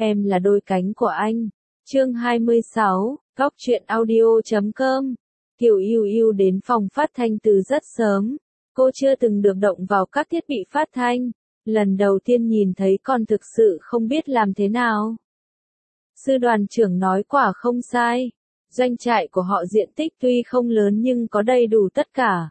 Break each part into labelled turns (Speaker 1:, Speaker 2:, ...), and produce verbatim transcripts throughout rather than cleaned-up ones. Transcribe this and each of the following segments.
Speaker 1: Em là đôi cánh của anh. Chương hai mươi sáu, Góc truyện audio chấm com. Tiểu Yêu Yêu đến phòng phát thanh từ rất sớm. Cô chưa từng được động vào các thiết bị phát thanh. Lần đầu tiên nhìn thấy con thực sự không biết làm thế nào. Sư đoàn trưởng nói quả không sai. Doanh trại của họ diện tích tuy không lớn nhưng có đầy đủ tất cả.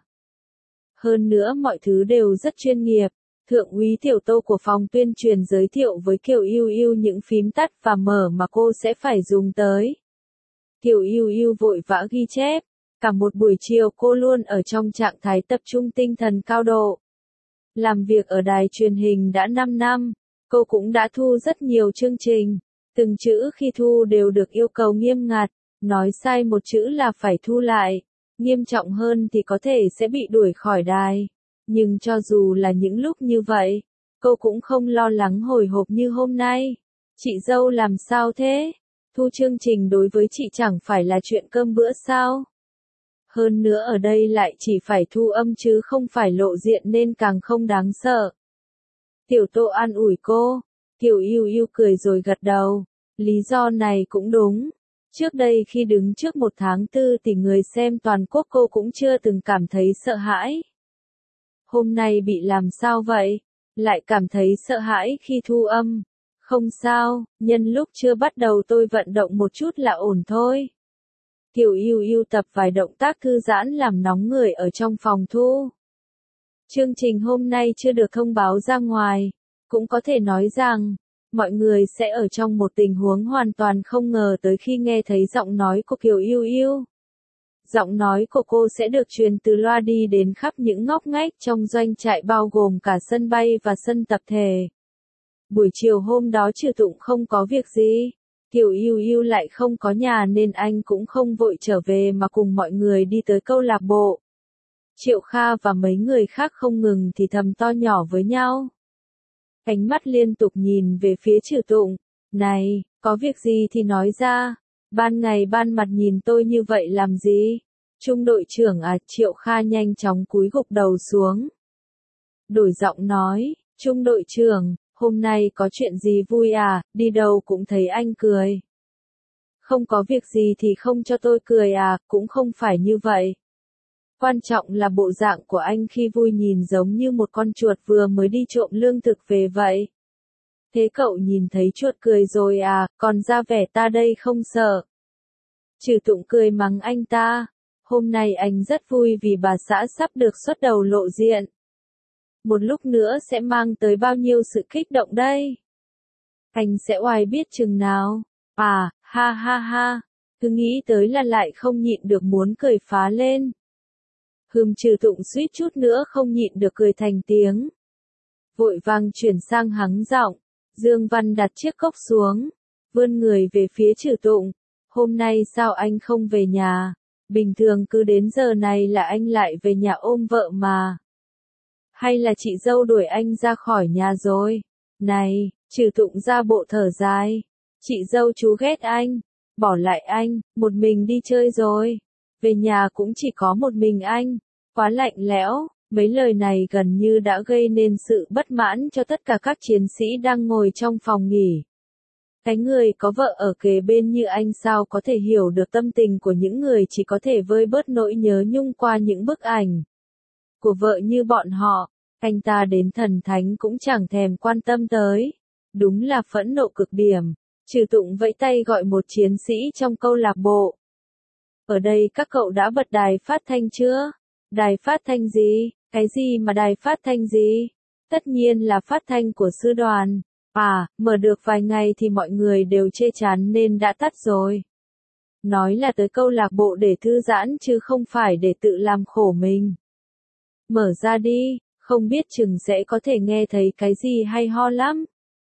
Speaker 1: Hơn nữa mọi thứ đều rất chuyên nghiệp. Thượng úy Tiểu Tô của phòng tuyên truyền giới thiệu với Kiều Yêu Yêu những phím tắt và mở mà cô sẽ phải dùng tới. Kiều Yêu Yêu vội vã ghi chép. Cả một buổi chiều cô luôn ở trong trạng thái tập trung tinh thần cao độ. Làm việc ở đài truyền hình đã năm năm, cô cũng đã thu rất nhiều chương trình. Từng chữ khi thu đều được yêu cầu nghiêm ngặt, nói sai một chữ là phải thu lại. Nghiêm trọng hơn thì có thể sẽ bị đuổi khỏi đài. Nhưng cho dù là những lúc như vậy, cô cũng không lo lắng hồi hộp như hôm nay. Chị dâu làm sao thế? Thu chương trình đối với chị chẳng phải là chuyện cơm bữa sao? Hơn nữa ở đây lại chỉ phải thu âm chứ không phải lộ diện nên càng không đáng sợ. Tiểu Tô an ủi cô. Tiểu Yêu Yêu cười rồi gật đầu. Lý do này cũng đúng. Trước đây khi đứng trước một tháng tư thì người xem toàn quốc cô cũng chưa từng cảm thấy sợ hãi. Hôm nay bị làm sao vậy? Lại cảm thấy sợ hãi khi thu âm. Không sao, nhân lúc chưa bắt đầu tôi vận động một chút là ổn thôi. Tiểu Yêu Yêu tập vài động tác thư giãn làm nóng người ở trong phòng thu. Chương trình hôm nay chưa được thông báo ra ngoài. Cũng có thể nói rằng, mọi người sẽ ở trong một tình huống hoàn toàn không ngờ tới khi nghe thấy giọng nói của Kiều Yêu Yêu. Giọng nói của cô sẽ được truyền từ loa đi đến khắp những ngóc ngách trong doanh trại bao gồm cả sân bay và sân tập thể. Buổi chiều hôm đó Trừ Tụng không có việc gì. Tiểu Yêu Yêu lại không có nhà nên anh cũng không vội trở về mà cùng mọi người đi tới câu lạc bộ. Triệu Kha và mấy người khác không ngừng thì thầm to nhỏ với nhau. Ánh mắt liên tục nhìn về phía Trừ Tụng. Này, có việc gì thì nói ra. Ban ngày ban mặt nhìn tôi như vậy làm gì? Trung đội trưởng à? Triệu Kha nhanh chóng cúi gục đầu xuống. Đổi giọng nói, Trung đội trưởng, hôm nay có chuyện gì vui à? Đi đâu cũng thấy anh cười. Không có việc gì thì không cho tôi cười à? Cũng không phải như vậy. Quan trọng là bộ dạng của anh khi vui nhìn giống như một con chuột vừa mới đi trộm lương thực về vậy. Thế cậu nhìn thấy chuột cười rồi à? Còn ra vẻ ta đây không sợ. Trừ Tụng cười mắng anh ta. Hôm nay anh rất vui vì bà xã sắp được xuất đầu lộ diện. Một lúc nữa sẽ mang tới bao nhiêu sự kích động đây. Anh sẽ oai biết chừng nào. À, ha ha ha. Cứ nghĩ tới là lại không nhịn được muốn cười phá lên. Hừm, Trừ Tụng suýt chút nữa không nhịn được cười thành tiếng. Vội vàng chuyển sang hắng giọng. Dương Văn đặt chiếc cốc xuống. Vươn người về phía Trừ Tụng. Hôm nay sao anh không về nhà? Bình thường cứ đến giờ này là anh lại về nhà ôm vợ mà. Hay là chị dâu đuổi anh ra khỏi nhà rồi? Này, Trừ Tụng ra bộ thở dài. Chị dâu chú ghét anh. Bỏ lại anh, một mình đi chơi rồi. Về nhà cũng chỉ có một mình anh. Quá lạnh lẽo. Mấy lời này gần như đã gây nên sự bất mãn cho tất cả các chiến sĩ đang ngồi trong phòng nghỉ. Cái người có vợ ở kề bên như anh sao có thể hiểu được tâm tình của những người chỉ có thể vơi bớt nỗi nhớ nhung qua những bức ảnh của vợ như bọn họ. Anh ta đến thần thánh cũng chẳng thèm quan tâm tới. Đúng là phẫn nộ cực điểm. Trừ Tụng vẫy tay gọi một chiến sĩ trong câu lạc bộ. Ở đây các cậu đã bật đài phát thanh chưa? Đài phát thanh gì? Cái gì mà đài phát thanh gì? Tất nhiên là phát thanh của sư đoàn. À, mở được vài ngày thì mọi người đều chê chán nên đã tắt rồi. Nói là tới câu lạc bộ để thư giãn chứ không phải để tự làm khổ mình. Mở ra đi, không biết chừng sẽ có thể nghe thấy cái gì hay ho lắm.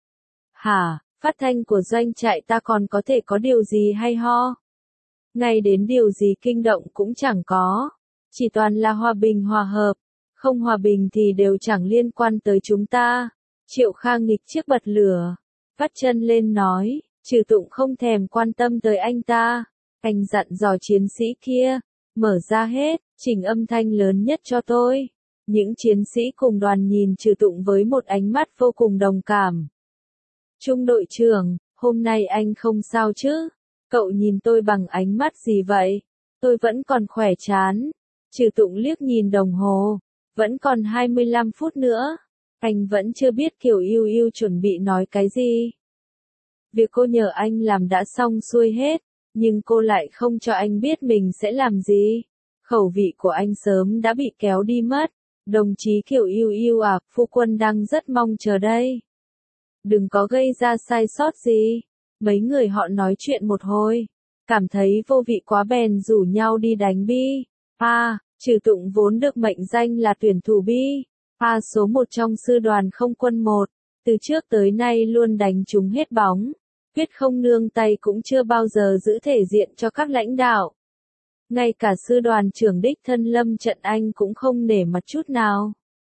Speaker 1: Hả, phát thanh của doanh trại ta còn có thể có điều gì hay ho? Ngay đến điều gì kinh động cũng chẳng có. Chỉ toàn là hòa bình hòa hợp. Không hòa bình thì đều chẳng liên quan tới chúng ta. Triệu Kha nghịch chiếc bật lửa. Vắt chân lên nói. Trừ Tụng không thèm quan tâm tới anh ta. Anh dặn dò chiến sĩ kia. Mở ra hết, chỉnh âm thanh lớn nhất cho tôi. Những chiến sĩ cùng đoàn nhìn Trừ Tụng với một ánh mắt vô cùng đồng cảm. Trung đội trưởng, hôm nay anh không sao chứ? Cậu nhìn tôi bằng ánh mắt gì vậy? Tôi vẫn còn khỏe chán. Trừ Tụng liếc nhìn đồng hồ, vẫn còn hai mươi lăm phút nữa. Anh vẫn chưa biết Kiều Yêu Yêu chuẩn bị nói cái gì. Việc cô nhờ anh làm đã xong xuôi hết, nhưng cô lại không cho anh biết mình sẽ làm gì. Khẩu vị của anh sớm đã bị kéo đi mất. Đồng chí Kiều Yêu Yêu à, phu quân đang rất mong chờ đây. Đừng có gây ra sai sót gì. Mấy người họ nói chuyện một hồi, cảm thấy vô vị quá bèn rủ nhau đi đánh bi. À, Trừ Tụng vốn được mệnh danh là tuyển thủ bi. À số một trong sư đoàn không quân một, từ trước tới nay luôn đánh trúng hết bóng. Quyết không nương tay cũng chưa bao giờ giữ thể diện cho các lãnh đạo. Ngay cả sư đoàn trưởng đích thân lâm trận anh cũng không nể mặt chút nào.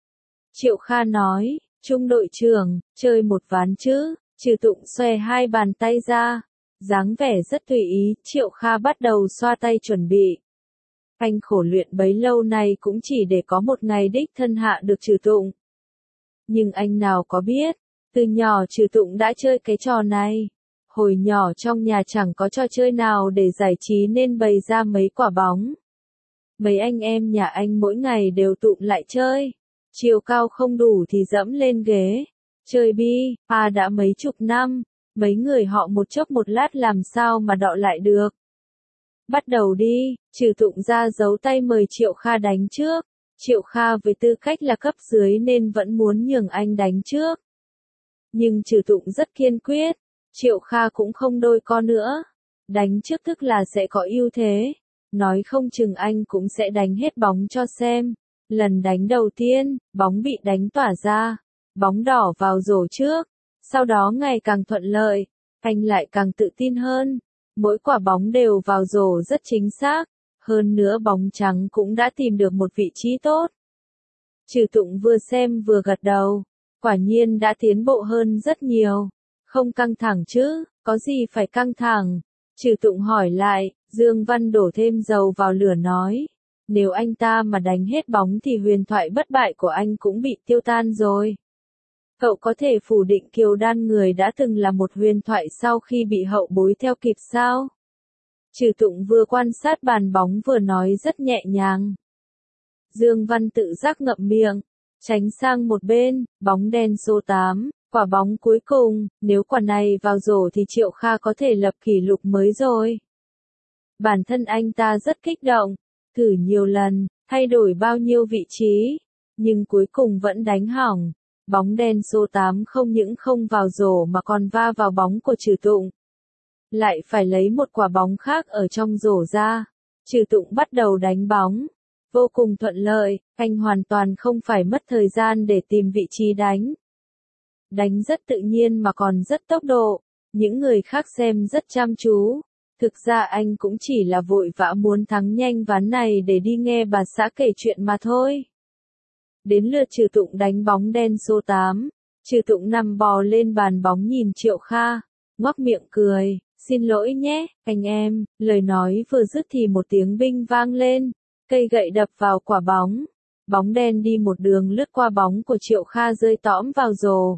Speaker 1: Triệu Kha nói, trung đội trưởng, chơi một ván chứ? Trừ Tụng xòe hai bàn tay ra, dáng vẻ rất tùy ý. Triệu Kha bắt đầu xoa tay chuẩn bị. Anh khổ luyện bấy lâu nay cũng chỉ để có một ngày đích thân hạ được Trừ Tụng. Nhưng anh nào có biết, từ nhỏ Trừ Tụng đã chơi cái trò này. Hồi nhỏ trong nhà chẳng có trò chơi nào để giải trí nên bày ra mấy quả bóng. Mấy anh em nhà anh mỗi ngày đều tụm lại chơi. Chiều cao không đủ thì dẫm lên ghế. Chơi bi, à đã mấy chục năm, mấy người họ một chốc một lát làm sao mà đọ lại được. Bắt đầu đi, Trừ Tụng ra dấu tay mời Triệu Kha đánh trước. Triệu Kha với tư cách là cấp dưới nên vẫn muốn nhường anh đánh trước. Nhưng Trừ Tụng rất kiên quyết, Triệu Kha cũng không đôi co nữa. Đánh trước tức là sẽ có ưu thế. Nói không chừng anh cũng sẽ đánh hết bóng cho xem. Lần đánh đầu tiên, bóng bị đánh tỏa ra. Bóng đỏ vào rổ trước. Sau đó ngày càng thuận lợi, anh lại càng tự tin hơn. Mỗi quả bóng đều vào rổ rất chính xác. Hơn nữa bóng trắng cũng đã tìm được một vị trí tốt. Trừ Tụng vừa xem vừa gật đầu. Quả nhiên đã tiến bộ hơn rất nhiều. Không căng thẳng chứ, có gì phải căng thẳng? Trừ Tụng hỏi lại. Dương Văn đổ thêm dầu vào lửa nói. Nếu anh ta mà đánh hết bóng thì huyền thoại bất bại của anh cũng bị tiêu tan rồi. Cậu có thể phủ định Kiều Đan người đã từng là một huyền thoại sau khi bị hậu bối theo kịp sao? Trừ Tụng vừa quan sát bàn bóng vừa nói rất nhẹ nhàng. Dương Văn tự giác ngậm miệng, tránh sang một bên. Bóng đen số tám, quả bóng cuối cùng, nếu quả này vào rổ thì Triệu Kha có thể lập kỷ lục mới rồi. Bản thân anh ta rất kích động, thử nhiều lần, thay đổi bao nhiêu vị trí, nhưng cuối cùng vẫn đánh hỏng. Bóng đen số tám không những không vào rổ mà còn va vào bóng của Trừ Tụng. Lại phải lấy một quả bóng khác ở trong rổ ra. Trừ Tụng bắt đầu đánh bóng. Vô cùng thuận lợi, anh hoàn toàn không phải mất thời gian để tìm vị trí đánh. Đánh rất tự nhiên mà còn rất tốc độ. Những người khác xem rất chăm chú. Thực ra anh cũng chỉ là vội vã muốn thắng nhanh ván này để đi nghe bà xã kể chuyện mà thôi. Đến lượt Trừ Tụng đánh bóng đen số tám. Trừ Tụng nằm bò lên bàn bóng nhìn Triệu Kha, ngoác miệng cười. Xin lỗi nhé, anh em. Lời nói vừa dứt thì một tiếng binh vang lên. Cây gậy đập vào quả bóng. Bóng đen đi một đường lướt qua bóng của Triệu Kha rơi tõm vào rổ.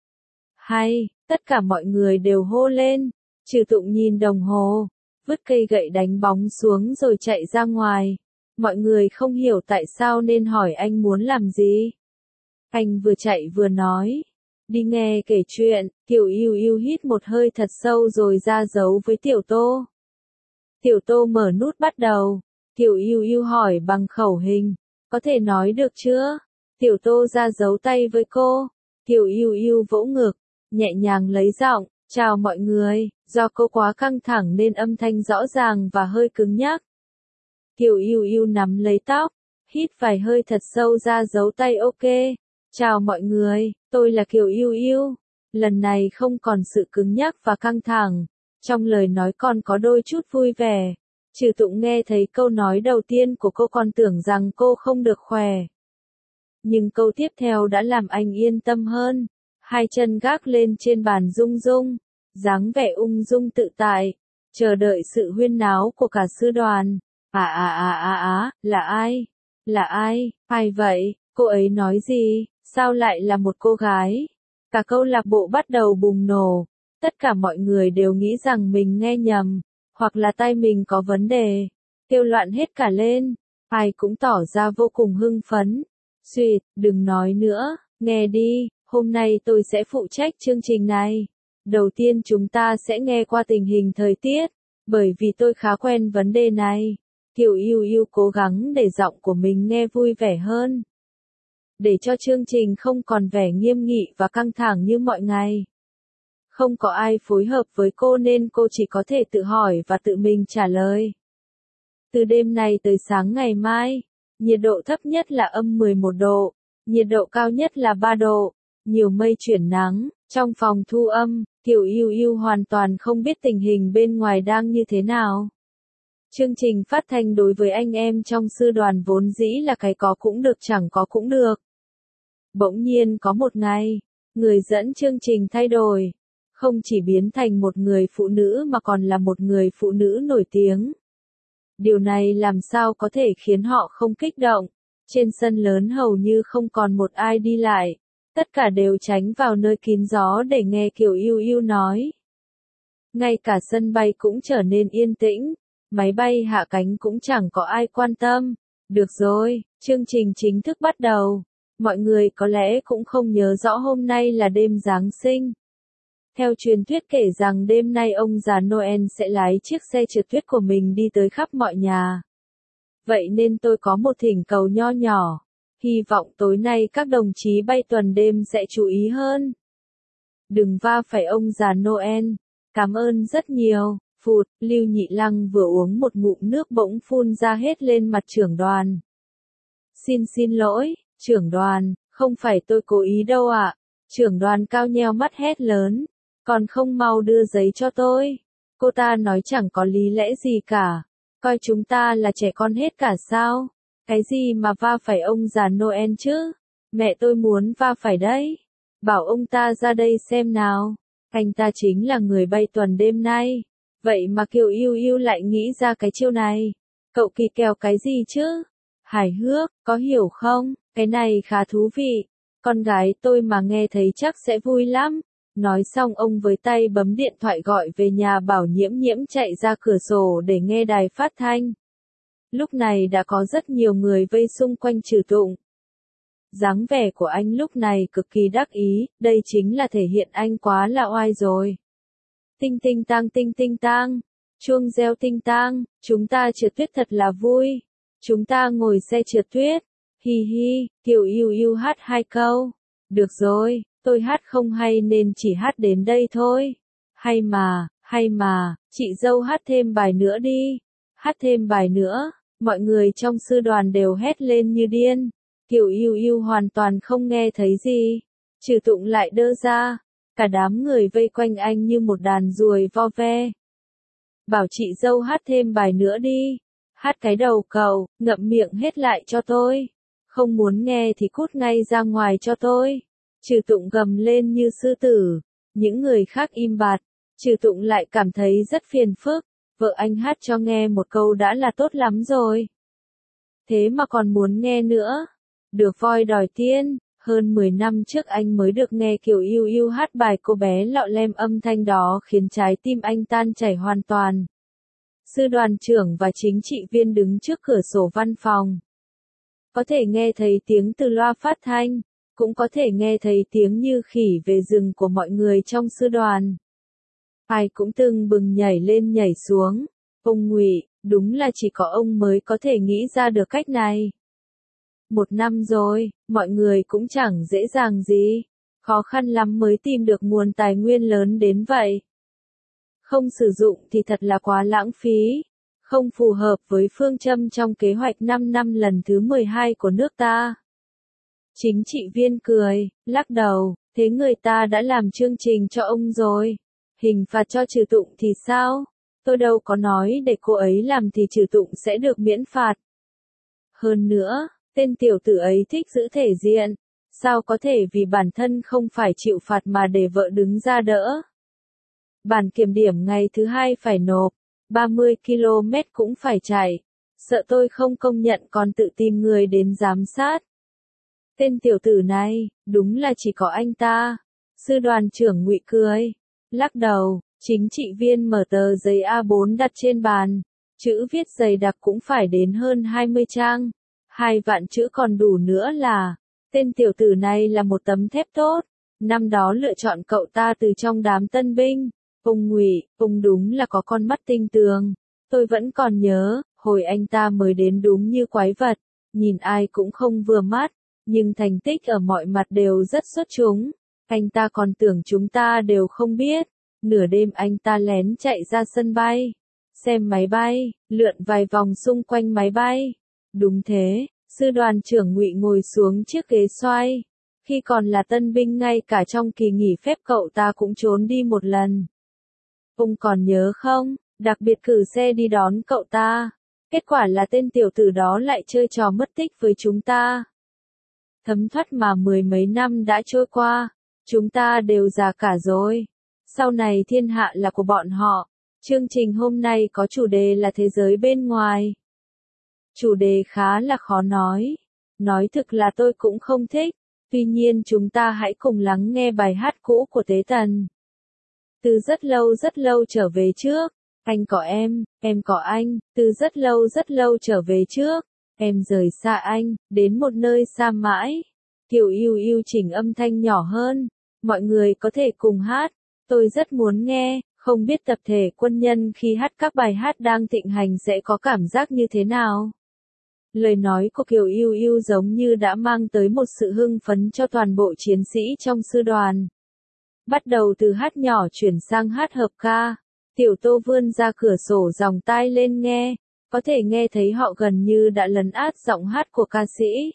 Speaker 1: Hay, tất cả mọi người đều hô lên. Trừ Tụng nhìn đồng hồ, vứt cây gậy đánh bóng xuống rồi chạy ra ngoài. Mọi người không hiểu tại sao nên hỏi anh muốn làm gì. Anh vừa chạy vừa nói. Đi nghe kể chuyện. Tiểu Yêu Yêu hít một hơi thật sâu rồi ra dấu với Tiểu Tô. Tiểu Tô mở nút bắt đầu. Tiểu Yêu Yêu hỏi bằng khẩu hình. Có thể nói được chưa? Tiểu Tô ra dấu tay với cô. Tiểu Yêu Yêu vỗ ngực, nhẹ nhàng lấy giọng. Chào mọi người. Do cô quá căng thẳng nên âm thanh rõ ràng và hơi cứng nhắc. Tiểu Yêu Yêu nắm lấy tóc, hít vài hơi thật sâu ra dấu tay ok. Chào mọi người, tôi là Kiều Yêu Yêu. Lần này không còn sự cứng nhắc và căng thẳng. Trong lời nói còn có đôi chút vui vẻ. Trừ Tụng nghe thấy câu nói đầu tiên của cô còn tưởng rằng cô không được khỏe. Nhưng câu tiếp theo đã làm anh yên tâm hơn. Hai chân gác lên trên bàn rung rung, dáng vẻ ung dung tự tại, chờ đợi sự huyên náo của cả sư đoàn. À à à à à, là ai? Là ai? Ai vậy? Cô ấy nói gì? Sao lại là một cô gái? Cả câu lạc bộ bắt đầu bùng nổ. Tất cả mọi người đều nghĩ rằng mình nghe nhầm, hoặc là tai mình có vấn đề, kêu loạn hết cả lên. Ai cũng tỏ ra vô cùng hưng phấn. Duyệt, đừng nói nữa, nghe đi, hôm nay tôi sẽ phụ trách chương trình này. Đầu tiên chúng ta sẽ nghe qua tình hình thời tiết, bởi vì tôi khá quen vấn đề này. Kiều Yêu Yêu cố gắng để giọng của mình nghe vui vẻ hơn, để cho chương trình không còn vẻ nghiêm nghị và căng thẳng như mọi ngày. Không có ai phối hợp với cô nên cô chỉ có thể tự hỏi và tự mình trả lời. Từ đêm nay tới sáng ngày mai, nhiệt độ thấp nhất là âm mười một độ, nhiệt độ cao nhất là ba độ, nhiều mây chuyển nắng. Trong phòng thu âm, Kiều Yêu Yêu hoàn toàn không biết tình hình bên ngoài đang như thế nào. Chương trình phát thanh đối với anh em trong sư đoàn vốn dĩ là cái có cũng được chẳng có cũng được. Bỗng nhiên có một ngày, người dẫn chương trình thay đổi, không chỉ biến thành một người phụ nữ mà còn là một người phụ nữ nổi tiếng. Điều này làm sao có thể khiến họ không kích động? Trên sân lớn hầu như không còn một ai đi lại, tất cả đều tránh vào nơi kín gió để nghe Kiều Yêu Yêu nói. Ngay cả sân bay cũng trở nên yên tĩnh, máy bay hạ cánh cũng chẳng có ai quan tâm. Được rồi, chương trình chính thức bắt đầu. Mọi người có lẽ cũng không nhớ rõ hôm nay là đêm Giáng sinh. Theo truyền thuyết kể rằng đêm nay ông già Noel sẽ lái chiếc xe trượt tuyết của mình đi tới khắp mọi nhà. Vậy nên tôi có một thỉnh cầu nho nhỏ. Hy vọng tối nay các đồng chí bay tuần đêm sẽ chú ý hơn. Đừng va phải ông già Noel. Cảm ơn rất nhiều. Phụt, Lưu Nhị Lăng vừa uống một ngụm nước bỗng phun ra hết lên mặt trưởng đoàn. Xin xin lỗi, trưởng đoàn, không phải tôi cố ý đâu ạ. Trưởng đoàn cao nheo mắt hét lớn. Còn không mau đưa giấy cho tôi. Cô ta nói chẳng có lý lẽ gì cả. Coi chúng ta là trẻ con hết cả sao? Cái gì mà va phải ông già Noel chứ? Mẹ tôi muốn va phải đấy. Bảo ông ta ra đây xem nào. Anh ta chính là người bay tuần đêm nay. Vậy mà Kiều Yêu Yêu lại nghĩ ra cái chiêu này. Cậu kỳ kèo cái gì chứ? Hài hước, có hiểu không? Cái này khá thú vị. Con gái tôi mà nghe thấy chắc sẽ vui lắm. Nói xong ông với tay bấm điện thoại gọi về nhà bảo Nhiễm Nhiễm chạy ra cửa sổ để nghe đài phát thanh. Lúc này đã có rất nhiều người vây xung quanh Trừ Tụng. Dáng vẻ của anh lúc này cực kỳ đắc ý, đây chính là thể hiện anh quá là oai rồi. Tinh tinh tang tinh tinh tang, chuông reo tinh tang, chúng ta trượt tuyết thật là vui. Chúng ta ngồi xe trượt tuyết. Hi hi, Kiều Yêu Yêu hát hai câu. Được rồi, tôi hát không hay nên chỉ hát đến đây thôi. Hay mà, hay mà, chị dâu hát thêm bài nữa đi. Hát thêm bài nữa, mọi người trong sư đoàn đều hét lên như điên. Kiều Yêu Yêu hoàn toàn không nghe thấy gì. Trừ Tụng lại đơ ra. Cả đám người vây quanh anh như một đàn ruồi vo ve. Bảo chị dâu hát thêm bài nữa đi. Hát cái đầu cậu, ngậm miệng hết lại cho tôi. Không muốn nghe thì cút ngay ra ngoài cho tôi. Trừ Tụng gầm lên như sư tử. Những người khác im bặt. Trừ Tụng lại cảm thấy rất phiền phức. Vợ anh hát cho nghe một câu đã là tốt lắm rồi. Thế mà còn muốn nghe nữa. Được voi đòi tiên. Hơn mười năm trước anh mới được nghe Kiều Yêu Yêu hát bài Cô bé lọ lem, âm thanh đó khiến trái tim anh tan chảy hoàn toàn. Sư đoàn trưởng và chính trị viên đứng trước cửa sổ văn phòng. Có thể nghe thấy tiếng từ loa phát thanh, cũng có thể nghe thấy tiếng như khỉ về rừng của mọi người trong sư đoàn. Ai cũng từng bừng nhảy lên nhảy xuống. Ông Ngụy, đúng là chỉ có ông mới có thể nghĩ ra được cách này. Một năm rồi, mọi người cũng chẳng dễ dàng gì. Khó khăn lắm mới tìm được nguồn tài nguyên lớn đến vậy. Không sử dụng thì thật là quá lãng phí. Không phù hợp với phương châm trong kế hoạch năm năm lần thứ mười hai của nước ta. Chính trị viên cười, lắc đầu, thế người ta đã làm chương trình cho ông rồi. Hình phạt cho Trừ Tụng thì sao? Tôi đâu có nói để cô ấy làm thì Trừ Tụng sẽ được miễn phạt. Hơn nữa, tên tiểu tử ấy thích giữ thể diện. Sao có thể vì bản thân không phải chịu phạt mà để vợ đứng ra đỡ? Bản kiểm điểm ngày thứ hai phải nộp. ba mươi ki lô mét cũng phải chạy. Sợ tôi không công nhận còn tự tìm người đến giám sát. Tên tiểu tử này, đúng là chỉ có anh ta. Sư đoàn trưởng Ngụy cười. Lắc đầu, chính trị viên mở tờ giấy A bốn đặt trên bàn. Chữ viết dày đặc cũng phải đến hơn hai mươi trang. Hai vạn chữ còn đủ nữa là, tên tiểu tử này là một tấm thép tốt. Năm đó lựa chọn cậu ta từ trong đám tân binh. Ông Ngụy, ông đúng là có con mắt tinh tường. Tôi vẫn còn nhớ, hồi anh ta mới đến đúng như quái vật. Nhìn ai cũng không vừa mắt, nhưng thành tích ở mọi mặt đều rất xuất chúng. Anh ta còn tưởng chúng ta đều không biết. Nửa đêm anh ta lén chạy ra sân bay, xem máy bay, lượn vài vòng xung quanh máy bay. Đúng thế, sư đoàn trưởng Ngụy ngồi xuống chiếc ghế xoay. Khi còn là tân binh ngay cả trong kỳ nghỉ phép cậu ta cũng trốn đi một lần. Ông còn nhớ không, đặc biệt cử xe đi đón cậu ta. Kết quả là tên tiểu tử đó lại chơi trò mất tích với chúng ta. Thấm thoát mà mười mấy năm đã trôi qua, chúng ta đều già cả rồi. Sau này thiên hạ là của bọn họ. Chương trình hôm nay có chủ đề là thế giới bên ngoài. Chủ đề khá là khó nói. Nói thực là tôi cũng không thích. Tuy nhiên chúng ta hãy cùng lắng nghe bài hát cũ của Tế Tần. Từ rất lâu rất lâu trở về trước, anh có em, em có anh. Từ rất lâu rất lâu trở về trước, em rời xa anh, đến một nơi xa mãi. Kiều Yêu Yêu chỉnh âm thanh nhỏ hơn. Mọi người có thể cùng hát. Tôi rất muốn nghe, không biết tập thể quân nhân khi hát các bài hát đang thịnh hành sẽ có cảm giác như thế nào. Lời nói của Kiều Yêu Yêu giống như đã mang tới một sự hưng phấn cho toàn bộ chiến sĩ trong sư đoàn. Bắt đầu từ hát nhỏ chuyển sang hát hợp ca. Tiểu Tô vươn ra cửa sổ dòng tai lên nghe, có thể nghe thấy họ gần như đã lấn át giọng hát của ca sĩ.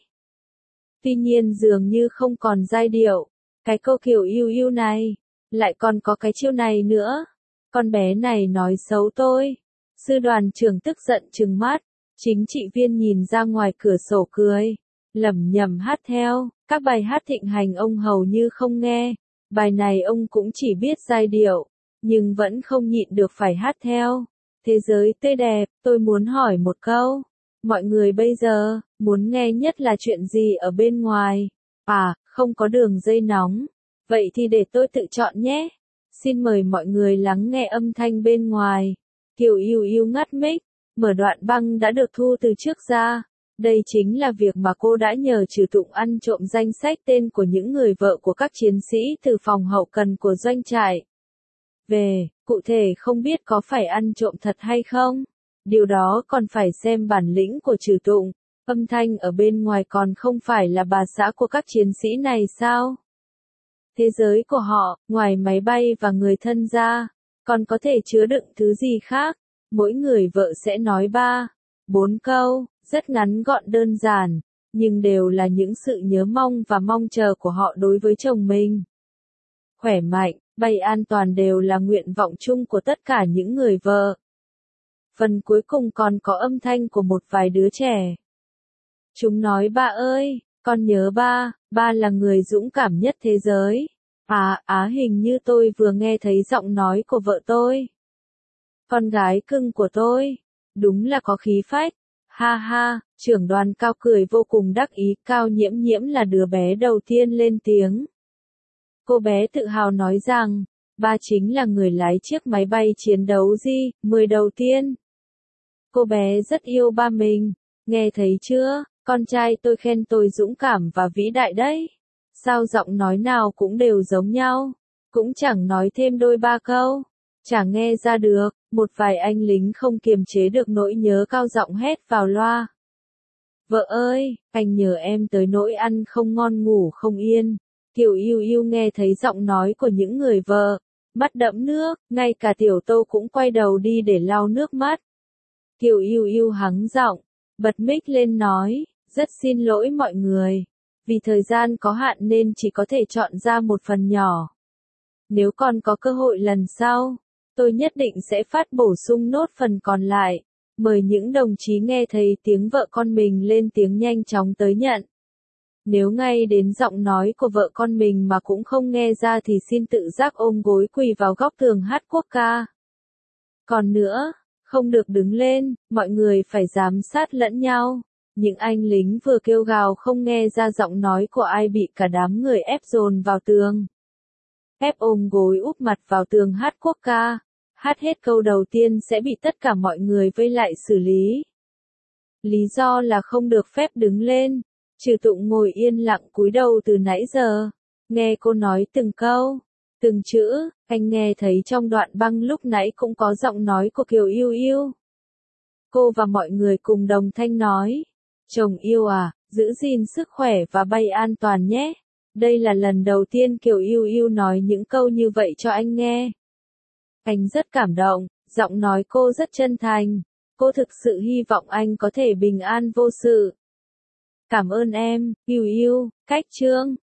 Speaker 1: Tuy nhiên dường như không còn giai điệu. Cái câu Kiều Yêu Yêu này, lại còn có cái chiêu này nữa. Con bé này nói xấu tôi. Sư đoàn trưởng tức giận trừng mắt. Chính trị viên nhìn ra ngoài cửa sổ cười, lẩm nhẩm hát theo. Các bài hát thịnh hành ông hầu như không nghe. Bài này ông cũng chỉ biết giai điệu, nhưng vẫn không nhịn được phải hát theo. Thế giới tươi đẹp, tôi muốn hỏi một câu. Mọi người bây giờ, muốn nghe nhất là chuyện gì ở bên ngoài? À, không có đường dây nóng. Vậy thì để tôi tự chọn nhé. Xin mời mọi người lắng nghe âm thanh bên ngoài. Kiều Yêu Yêu ngắt mic, mở đoạn băng đã được thu từ trước ra. Đây chính là việc mà cô đã nhờ Trừ Tụng ăn trộm danh sách tên của những người vợ của các chiến sĩ từ phòng hậu cần của doanh trại. Về, cụ thể không biết có phải ăn trộm thật hay không? Điều đó còn phải xem bản lĩnh của Trừ Tụng. Âm thanh ở bên ngoài còn không phải là bà xã của các chiến sĩ này sao? Thế giới của họ, ngoài máy bay và người thân ra, còn có thể chứa đựng thứ gì khác? Mỗi người vợ sẽ nói ba, bốn câu, rất ngắn gọn đơn giản, nhưng đều là những sự nhớ mong và mong chờ của họ đối với chồng mình. Khỏe mạnh, bay an toàn đều là nguyện vọng chung của tất cả những người vợ. Phần cuối cùng còn có âm thanh của một vài đứa trẻ. Chúng nói ba ơi, con nhớ ba, ba là người dũng cảm nhất thế giới. À, á hình như tôi vừa nghe thấy giọng nói của vợ tôi. Con gái cưng của tôi, đúng là có khí phách. Ha ha, trưởng đoàn Cao cười vô cùng đắc ý. Cao Nhiễm Nhiễm là đứa bé đầu tiên lên tiếng. Cô bé tự hào nói rằng, ba chính là người lái chiếc máy bay chiến đấu J mười đầu tiên. Cô bé rất yêu ba mình, nghe thấy chưa, con trai tôi khen tôi dũng cảm và vĩ đại đấy. Sao giọng nói nào cũng đều giống nhau, cũng chẳng nói thêm đôi ba câu, chẳng nghe ra được. Một vài anh lính không kiềm chế được nỗi nhớ cao giọng hét vào loa. Vợ ơi, anh nhờ em tới nỗi ăn không ngon ngủ không yên. Kiều Yêu Yêu nghe thấy giọng nói của những người vợ, mắt đẫm nước, ngay cả Tiểu Tô cũng quay đầu đi để lau nước mắt. Kiều Yêu Yêu hắng giọng, bật mic lên nói, rất xin lỗi mọi người, vì thời gian có hạn nên chỉ có thể chọn ra một phần nhỏ. Nếu còn có cơ hội lần sau, tôi nhất định sẽ phát bổ sung nốt phần còn lại. Mời những đồng chí nghe thấy tiếng vợ con mình lên tiếng nhanh chóng tới nhận. Nếu ngay đến giọng nói của vợ con mình mà cũng không nghe ra thì xin tự giác ôm gối quỳ vào góc tường hát quốc ca. Còn nữa, không được đứng lên, mọi người phải giám sát lẫn nhau. Những anh lính vừa kêu gào không nghe ra giọng nói của ai bị cả đám người ép dồn vào tường. ép ôm gối úp mặt vào tường hát quốc ca. Hát hết câu đầu tiên sẽ bị tất cả mọi người vây lại xử lý. Lý do là không được phép đứng lên. Trừ Tụng ngồi yên lặng cúi đầu từ nãy giờ. Nghe cô nói từng câu, từng chữ, anh nghe thấy trong đoạn băng lúc nãy cũng có giọng nói của Kiều Yêu Yêu. Cô và mọi người cùng đồng thanh nói. Chồng yêu à, giữ gìn sức khỏe và bay an toàn nhé. Đây là lần đầu tiên Kiều Yêu Yêu nói những câu như vậy cho anh nghe. Anh rất cảm động, giọng nói cô rất chân thành. Cô thực sự hy vọng anh có thể bình an vô sự. Cảm ơn em, Yêu Yêu, cách chương.